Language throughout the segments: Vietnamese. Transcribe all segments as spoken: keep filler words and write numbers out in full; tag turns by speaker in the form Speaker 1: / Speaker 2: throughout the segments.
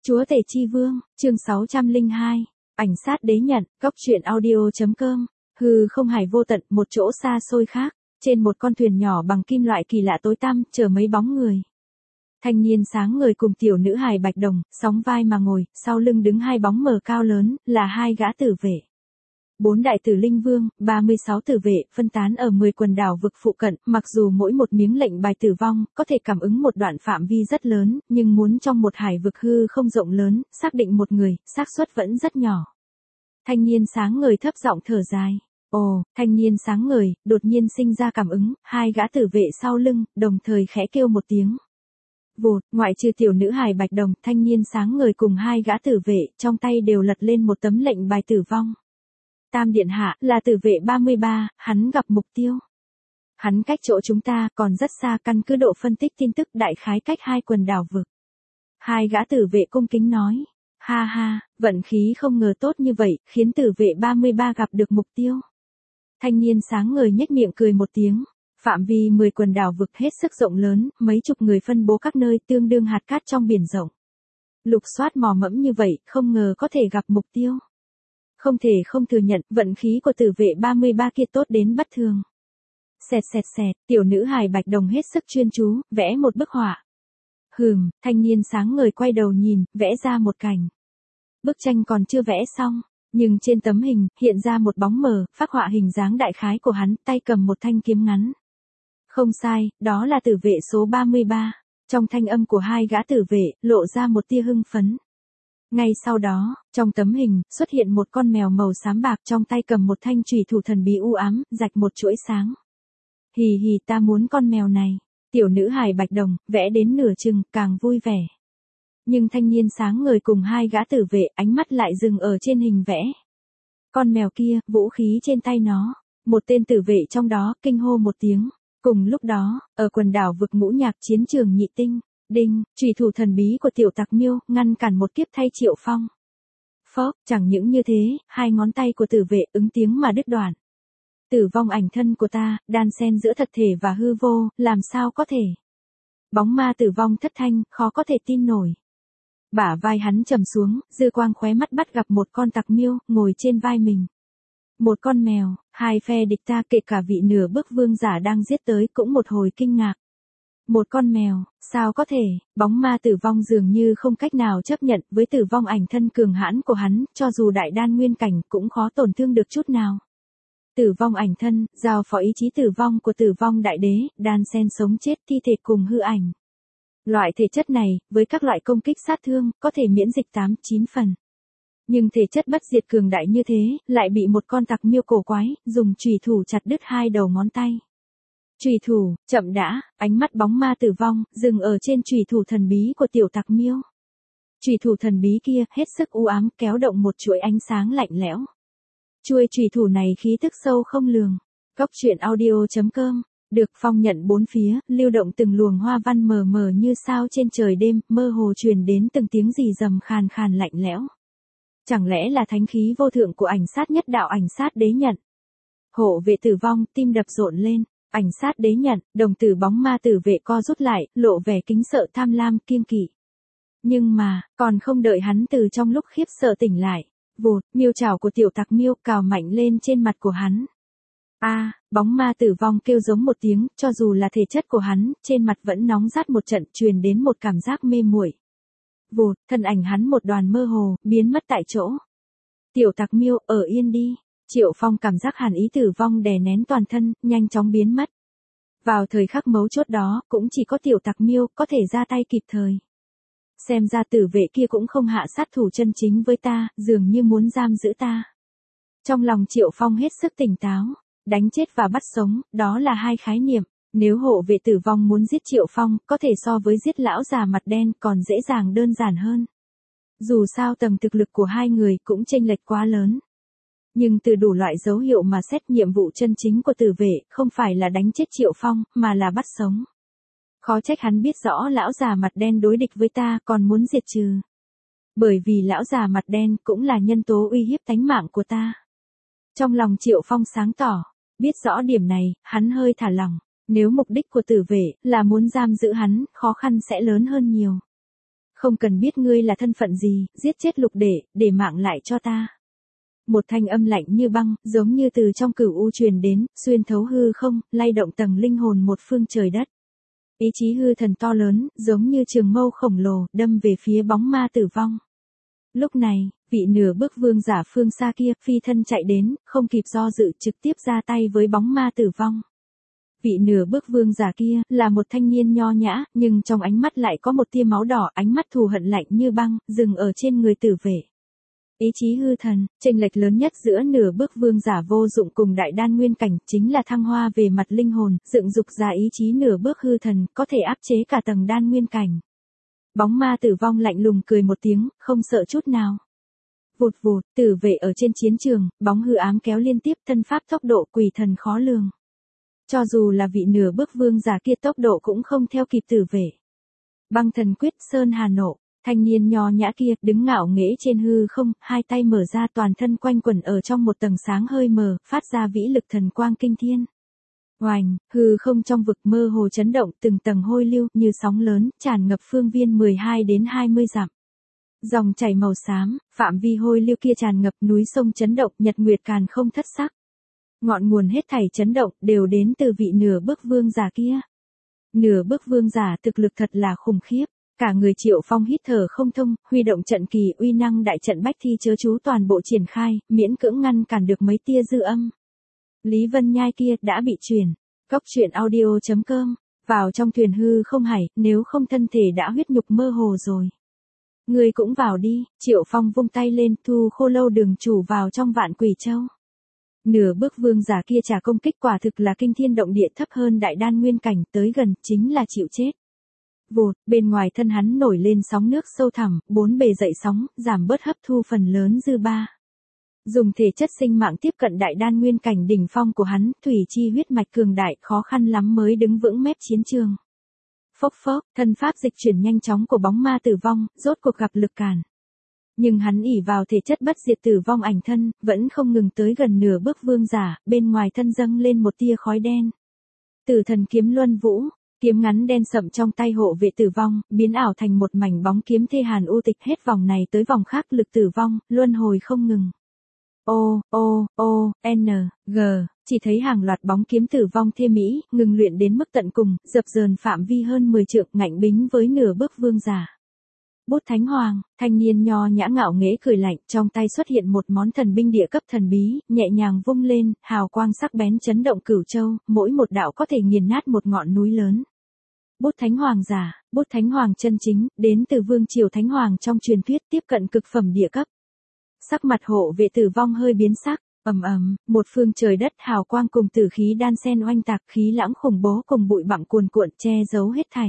Speaker 1: Chúa Tể Chi Vương, chương sáu trăm lẻ hai, ảnh sát đế nhận, góc truyện audio.com, hư không hải vô tận, một chỗ xa xôi khác, trên một con thuyền nhỏ bằng kim loại kỳ lạ tối tăm, chở mấy bóng người. Thanh niên sáng ngời cùng tiểu nữ hài bạch đồng, sóng vai mà ngồi, sau lưng đứng hai bóng mờ cao lớn, là hai gã tử vệ. Bốn đại tử linh vương, ba mươi sáu tử vệ, phân tán ở mười quần đảo vực phụ cận, mặc dù mỗi một miếng lệnh bài tử vong, có thể cảm ứng một đoạn phạm vi rất lớn, nhưng muốn trong một hải vực hư không rộng lớn, xác định một người, xác suất vẫn rất nhỏ. Thanh niên sáng ngời thấp giọng thở dài. Ồ, thanh niên sáng ngời, đột nhiên sinh ra cảm ứng, hai gã tử vệ sau lưng, đồng thời khẽ kêu một tiếng. Vụt, ngoại trừ tiểu nữ hài bạch đồng, thanh niên sáng ngời cùng hai gã tử vệ, trong tay đều lật lên một tấm lệnh bài tử vong. Tam điện hạ, là tử vệ ba mươi ba, hắn gặp mục tiêu. Hắn cách chỗ chúng ta còn rất xa, căn cứ độ phân tích tin tức đại khái cách hai quần đảo vực. Hai gã tử vệ cung kính nói. Ha ha, vận khí không ngờ tốt như vậy, khiến tử vệ ba mươi ba gặp được mục tiêu. Thanh niên sáng ngời nhếch miệng cười một tiếng. Phạm vi mười quần đảo vực hết sức rộng lớn, mấy chục người phân bố các nơi tương đương hạt cát trong biển rộng. Lục soát mò mẫm như vậy, không ngờ có thể gặp mục tiêu. Không thể không thừa nhận, vận khí của tử vệ ba mươi ba kia tốt đến bất thường. Xẹt xẹt xẹt, tiểu nữ hài bạch đồng hết sức chuyên chú, vẽ một bức họa. Hừm, thanh niên sáng ngời quay đầu nhìn, vẽ ra một cảnh. Bức tranh còn chưa vẽ xong, nhưng trên tấm hình, hiện ra một bóng mờ, phác họa hình dáng đại khái của hắn, tay cầm một thanh kiếm ngắn. Không sai, đó là tử vệ số ba mươi ba. Trong thanh âm của hai gã tử vệ, lộ ra một tia hưng phấn. Ngay sau đó, trong tấm hình, xuất hiện một con mèo màu xám bạc trong tay cầm một thanh chùy thủ thần bí u ám, rạch một chuỗi sáng. Hì hì, ta muốn con mèo này. Tiểu nữ hài bạch đồng, vẽ đến nửa chừng, càng vui vẻ. Nhưng thanh niên sáng ngời cùng hai gã tử vệ, ánh mắt lại dừng ở trên hình vẽ. Con mèo kia, vũ khí trên tay nó. Một tên tử vệ trong đó, kinh hô một tiếng. Cùng lúc đó, ở quần đảo vực ngũ nhạc chiến trường nhị tinh. Đinh, chùy thủ thần bí của tiểu tặc miêu, ngăn cản một kiếp thay Triệu Phong. Phốc, chẳng những như thế, hai ngón tay của tử vệ ứng tiếng mà đứt đoạn. Tử vong ảnh thân của ta, đan xen giữa thật thể và hư vô, làm sao có thể. Bóng ma tử vong thất thanh, khó có thể tin nổi. Bả vai hắn trầm xuống, dư quang khóe mắt bắt gặp một con tặc miêu, ngồi trên vai mình. Một con mèo, hai phe địch ta kể cả vị nửa bước vương giả đang giết tới cũng một hồi kinh ngạc. Một con mèo, sao có thể, bóng ma tử vong dường như không cách nào chấp nhận với tử vong ảnh thân cường hãn của hắn, cho dù đại đan nguyên cảnh cũng khó tổn thương được chút nào. Tử vong ảnh thân, giao phó ý chí tử vong của tử vong đại đế, đan xen sống chết thi thể cùng hư ảnh. Loại thể chất này, với các loại công kích sát thương, có thể miễn dịch tám chín phần. Nhưng thể chất bất diệt cường đại như thế, lại bị một con tặc miêu cổ quái, dùng chùy thủ chặt đứt hai đầu ngón tay. Chùy thủ, chậm đã, ánh mắt bóng ma tử vong, dừng ở trên chùy thủ thần bí của tiểu tặc miêu. Chùy thủ thần bí kia, hết sức u ám, kéo động một chuỗi ánh sáng lạnh lẽo. Chuôi chùy thủ này khí tức sâu không lường. Góc truyện audio.com, được phong nhận bốn phía, lưu động từng luồng hoa văn mờ mờ như sao trên trời đêm, mơ hồ truyền đến từng tiếng rì rầm khàn khàn lạnh lẽo. Chẳng lẽ là thánh khí vô thượng của ảnh sát nhất đạo ảnh sát đế nhận? Hộ vệ tử vong, tim đập rộn lên. Ảnh sát đế nhận, đồng tử bóng ma tử vệ co rút lại, lộ vẻ kính sợ tham lam kiêng kỵ. Nhưng mà, còn không đợi hắn từ trong lúc khiếp sợ tỉnh lại. Vụt, miêu chảo của tiểu tặc miêu cào mạnh lên trên mặt của hắn. A, à, bóng ma tử vong kêu giống một tiếng, cho dù là thể chất của hắn, trên mặt vẫn nóng rát một trận, truyền đến một cảm giác mê muội. Vụt, thân ảnh hắn một đoàn mơ hồ, biến mất tại chỗ. Tiểu tặc miêu, ở yên đi. Triệu Phong cảm giác hàn ý tử vong đè nén toàn thân, nhanh chóng biến mất. Vào thời khắc mấu chốt đó, cũng chỉ có tiểu tặc miêu có thể ra tay kịp thời. Xem ra tử vệ kia cũng không hạ sát thủ chân chính với ta, dường như muốn giam giữ ta. Trong lòng Triệu Phong hết sức tỉnh táo, đánh chết và bắt sống, đó là hai khái niệm. Nếu hộ vệ tử vong muốn giết Triệu Phong, có thể so với giết lão già mặt đen còn dễ dàng đơn giản hơn. Dù sao tầm thực lực của hai người cũng chênh lệch quá lớn. Nhưng từ đủ loại dấu hiệu mà xét nhiệm vụ chân chính của tử vệ, không phải là đánh chết Triệu Phong, mà là bắt sống. Khó trách hắn biết rõ lão già mặt đen đối địch với ta, còn muốn diệt trừ. Bởi vì lão già mặt đen cũng là nhân tố uy hiếp tánh mạng của ta. Trong lòng Triệu Phong sáng tỏ, biết rõ điểm này, hắn hơi thả lỏng. Nếu mục đích của tử vệ là muốn giam giữ hắn, khó khăn sẽ lớn hơn nhiều. Không cần biết ngươi là thân phận gì, giết chết lục đệ, để mạng lại cho ta. Một thanh âm lạnh như băng, giống như từ trong cửu u truyền đến, xuyên thấu hư không, lay động tầng linh hồn một phương trời đất. Ý chí hư thần to lớn, giống như trường mâu khổng lồ, đâm về phía bóng ma tử vong. Lúc này, vị nửa bước vương giả phương xa kia, phi thân chạy đến, không kịp do dự trực tiếp ra tay với bóng ma tử vong. Vị nửa bước vương giả kia, là một thanh niên nho nhã, nhưng trong ánh mắt lại có một tia máu đỏ, ánh mắt thù hận lạnh như băng, dừng ở trên người tử vệ. Ý chí hư thần, chênh lệch lớn nhất giữa nửa bước vương giả vô dụng cùng đại đan nguyên cảnh, chính là thăng hoa về mặt linh hồn, dựng dục ra ý chí nửa bước hư thần, có thể áp chế cả tầng đan nguyên cảnh. Bóng ma tử vong lạnh lùng cười một tiếng, không sợ chút nào. Vụt vụt, tử vệ ở trên chiến trường, bóng hư ám kéo liên tiếp, thân pháp tốc độ quỷ thần khó lường. Cho dù là vị nửa bước vương giả kia tốc độ cũng không theo kịp tử vệ. Băng thần quyết sơn hà nộ, thanh niên nho nhã kia đứng ngạo nghễ trên hư không, hai tay mở ra toàn thân quanh quẩn ở trong một tầng sáng hơi mờ, phát ra vĩ lực thần quang kinh thiên. Oành, hư không trong vực mơ hồ chấn động, từng tầng hôi lưu như sóng lớn, tràn ngập phương viên mười hai đến hai mươi dặm. Dòng chảy màu xám, phạm vi hôi lưu kia tràn ngập núi sông chấn động, nhật nguyệt càn không thất sắc. Ngọn nguồn hết thảy chấn động đều đến từ vị nửa bước vương giả kia. Nửa bước vương giả thực lực thật là khủng khiếp. Cả người Triệu Phong hít thở không thông, huy động trận kỳ uy năng đại trận bách thi chớ chú toàn bộ triển khai, miễn cưỡng ngăn cản được mấy tia dư âm. Lý Vân Nhai kia đã bị truyền. Cốc truyện audio chấm com, vào trong thuyền hư không hải, nếu không thân thể đã huyết nhục mơ hồ rồi. Người cũng vào đi, Triệu Phong vung tay lên, thu Khô Lâu đường chủ vào trong Vạn Quỷ Châu. Nửa bước vương giả kia trả công kích quả thực là kinh thiên động địa, thấp hơn đại đan nguyên cảnh, tới gần chính là chịu chết. Vụt, bên ngoài thân hắn nổi lên sóng nước sâu thẳm, bốn bề dậy sóng, giảm bớt hấp thu phần lớn dư ba. Dùng thể chất sinh mạng tiếp cận đại đan nguyên cảnh đỉnh phong của hắn, thủy chi huyết mạch cường đại, khó khăn lắm mới đứng vững mép chiến trường. Phốc phốc, thân pháp dịch chuyển nhanh chóng của bóng ma tử vong, rốt cuộc gặp lực cản. Nhưng hắn ỷ vào thể chất bất diệt tử vong ảnh thân, vẫn không ngừng tới gần nửa bước vương giả, bên ngoài thân dâng lên một tia khói đen. Tử thần kiếm luân vũ, kiếm ngắn đen sậm trong tay hộ vệ tử vong, biến ảo thành một mảnh bóng kiếm thê hàn u tịch, hết vòng này tới vòng khác lực tử vong, luân hồi không ngừng. O, O, O, N, G, chỉ thấy hàng loạt bóng kiếm tử vong thê mỹ, ngừng luyện đến mức tận cùng, dập dờn phạm vi hơn mười trượng, ngạnh bính với nửa bước vương giả. Bút Thánh Hoàng, thanh niên nho nhã ngạo nghễ cười lạnh, trong tay xuất hiện một món thần binh địa cấp thần bí, nhẹ nhàng vung lên, hào quang sắc bén chấn động cửu châu, mỗi một đạo có thể nghiền nát một ngọn núi lớn. Bút Thánh Hoàng giả, Bút Thánh Hoàng chân chính, đến từ vương triều Thánh Hoàng trong truyền thuyết, tiếp cận cực phẩm địa cấp. Sắc mặt hộ vệ tử vong hơi biến sắc, ầm ầm, một phương trời đất hào quang cùng tử khí đan xen oanh tạc, khí lãng khủng bố cùng bụi bặm cuồn cuộn che giấu hết thảy.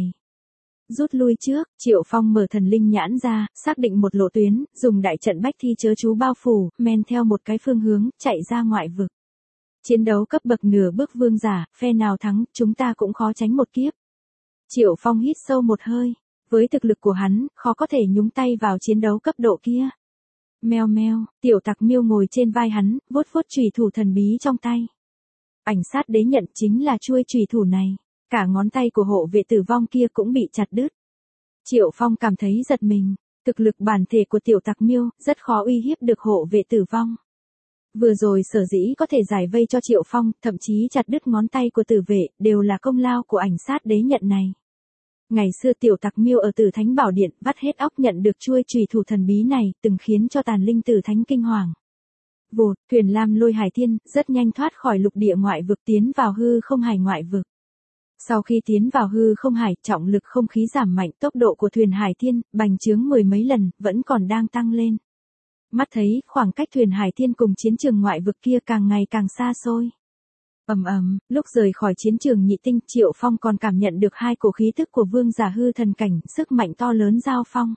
Speaker 1: Rút lui trước, Triệu Phong mở thần linh nhãn ra, xác định một lộ tuyến, dùng đại trận bách thi chớ chú bao phủ, men theo một cái phương hướng, chạy ra ngoại vực. Chiến đấu cấp bậc nửa bước vương giả, phe nào thắng, chúng ta cũng khó tránh một kiếp. Triệu Phong hít sâu một hơi, với thực lực của hắn, khó có thể nhúng tay vào chiến đấu cấp độ kia. Meo meo, tiểu tặc miêu ngồi trên vai hắn, vuốt vuốt chùy thủ thần bí trong tay. Ảnh sát đế nhận chính là chuôi chùy thủ này. Cả ngón tay của hộ vệ tử vong kia cũng bị chặt đứt. Triệu Phong cảm thấy giật mình, thực lực bản thể của tiểu tặc miêu rất khó uy hiếp được hộ vệ tử vong. Vừa rồi sở dĩ có thể giải vây cho Triệu Phong, thậm chí chặt đứt ngón tay của tử vệ, đều là công lao của ảnh sát đế nhận này. Ngày xưa tiểu tặc miêu ở Tử Thánh Bảo Điện vắt hết óc nhận được chuôi chùy thủ thần bí này, từng khiến cho tàn linh Tử Thánh kinh hoàng. Vụt, thuyền lam lôi hải thiên, rất nhanh thoát khỏi lục địa ngoại vực tiến vào hư không hải ngoại vực. Sau khi tiến vào hư không hải, trọng lực không khí giảm mạnh, tốc độ của thuyền hải thiên, bành trướng mười mấy lần, vẫn còn đang tăng lên. Mắt thấy, khoảng cách thuyền hải thiên cùng chiến trường ngoại vực kia càng ngày càng xa xôi. Ầm ầm, lúc rời khỏi chiến trường nhị tinh, Triệu Phong còn cảm nhận được hai cổ khí tức của vương giả hư thần cảnh, sức mạnh to lớn giao phong.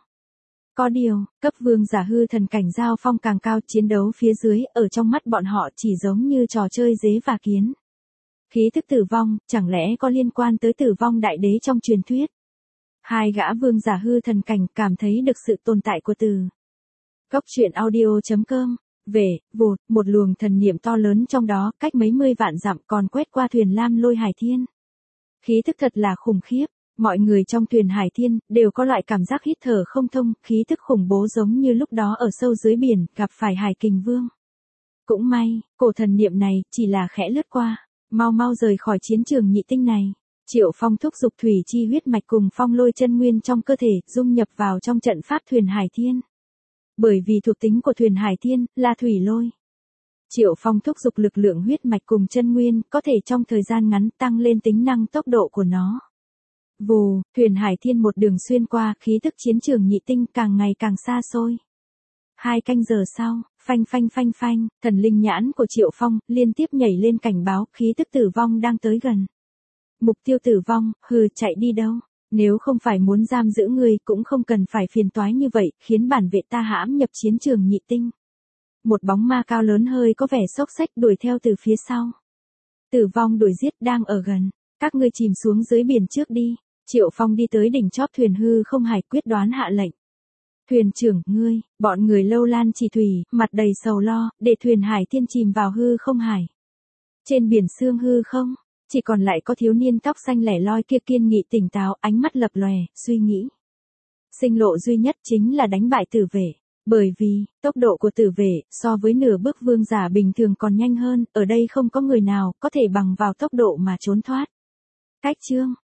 Speaker 1: Có điều, cấp vương giả hư thần cảnh giao phong càng cao, chiến đấu phía dưới, ở trong mắt bọn họ chỉ giống như trò chơi dế và kiến. Khí thức tử vong, chẳng lẽ có liên quan tới tử vong đại đế trong truyền thuyết? Hai gã vương giả hư thần cảnh cảm thấy được sự tồn tại của từ. Cốc truyện audio chấm com, về, vụt, một luồng thần niệm to lớn trong đó, cách mấy mươi vạn dặm còn quét qua thuyền lam lôi hải thiên. Khí thức thật là khủng khiếp, Mọi người trong thuyền Hải Thiên đều có loại cảm giác hít thở không thông, khí tức khủng bố giống như lúc đó ở sâu dưới biển gặp phải Hải Kình Vương. Cũng may, cổ thần niệm này chỉ là khẽ lướt qua, mau mau rời khỏi chiến trường nhị tinh này. Triệu Phong thúc giục thủy chi huyết mạch cùng phong lôi chân nguyên trong cơ thể, dung nhập vào trong trận pháp thuyền Hải Thiên. Bởi vì thuộc tính của thuyền Hải Thiên là thủy lôi. Triệu Phong thúc giục lực lượng huyết mạch cùng chân nguyên, có thể trong thời gian ngắn tăng lên tính năng tốc độ của nó. Vù, thuyền Hải Thiên một đường xuyên qua, khí tức chiến trường nhị tinh càng ngày càng xa xôi. Hai canh giờ sau, phanh phanh phanh phanh, thần linh nhãn của Triệu Phong liên tiếp nhảy lên cảnh báo khí tức tử vong đang tới gần. Mục tiêu tử vong, hừ, chạy đi đâu? Nếu không phải muốn giam giữ ngươi cũng không cần phải phiền toái như vậy, khiến bản vệ ta hãm nhập chiến trường nhị tinh. Một bóng ma cao lớn hơi có vẻ xốc xách đuổi theo từ phía sau. Tử vong đuổi giết đang ở gần, các ngươi chìm xuống dưới biển trước đi. Triệu Phong đi tới đỉnh chóp thuyền hư không hải quyết đoán hạ lệnh. Thuyền trưởng, ngươi, bọn người Lâu Lan Chỉ Thủy, mặt đầy sầu lo, để thuyền Hải Thiên chìm vào hư không hải. Trên biển sương hư không, chỉ còn lại có thiếu niên tóc xanh lẻ loi kia kiên nghị tỉnh táo, ánh mắt lập lòe, suy nghĩ. Sinh lộ duy nhất chính là đánh bại tử vệ. Bởi vì, tốc độ của tử vệ, so với nửa bước vương giả bình thường còn nhanh hơn, ở đây không có người nào có thể bằng vào tốc độ mà trốn thoát. Cách chương